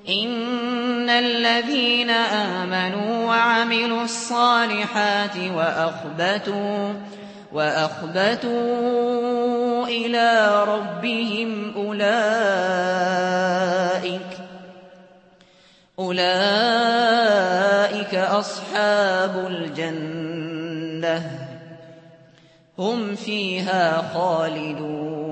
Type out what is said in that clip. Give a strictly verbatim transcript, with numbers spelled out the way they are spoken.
إن الذين آمنوا وعملوا الصالحات وأخبتوا, وأخبتوا إلى ربهم أولئك, أولئك أصحاب الجنة هم فيها خالدون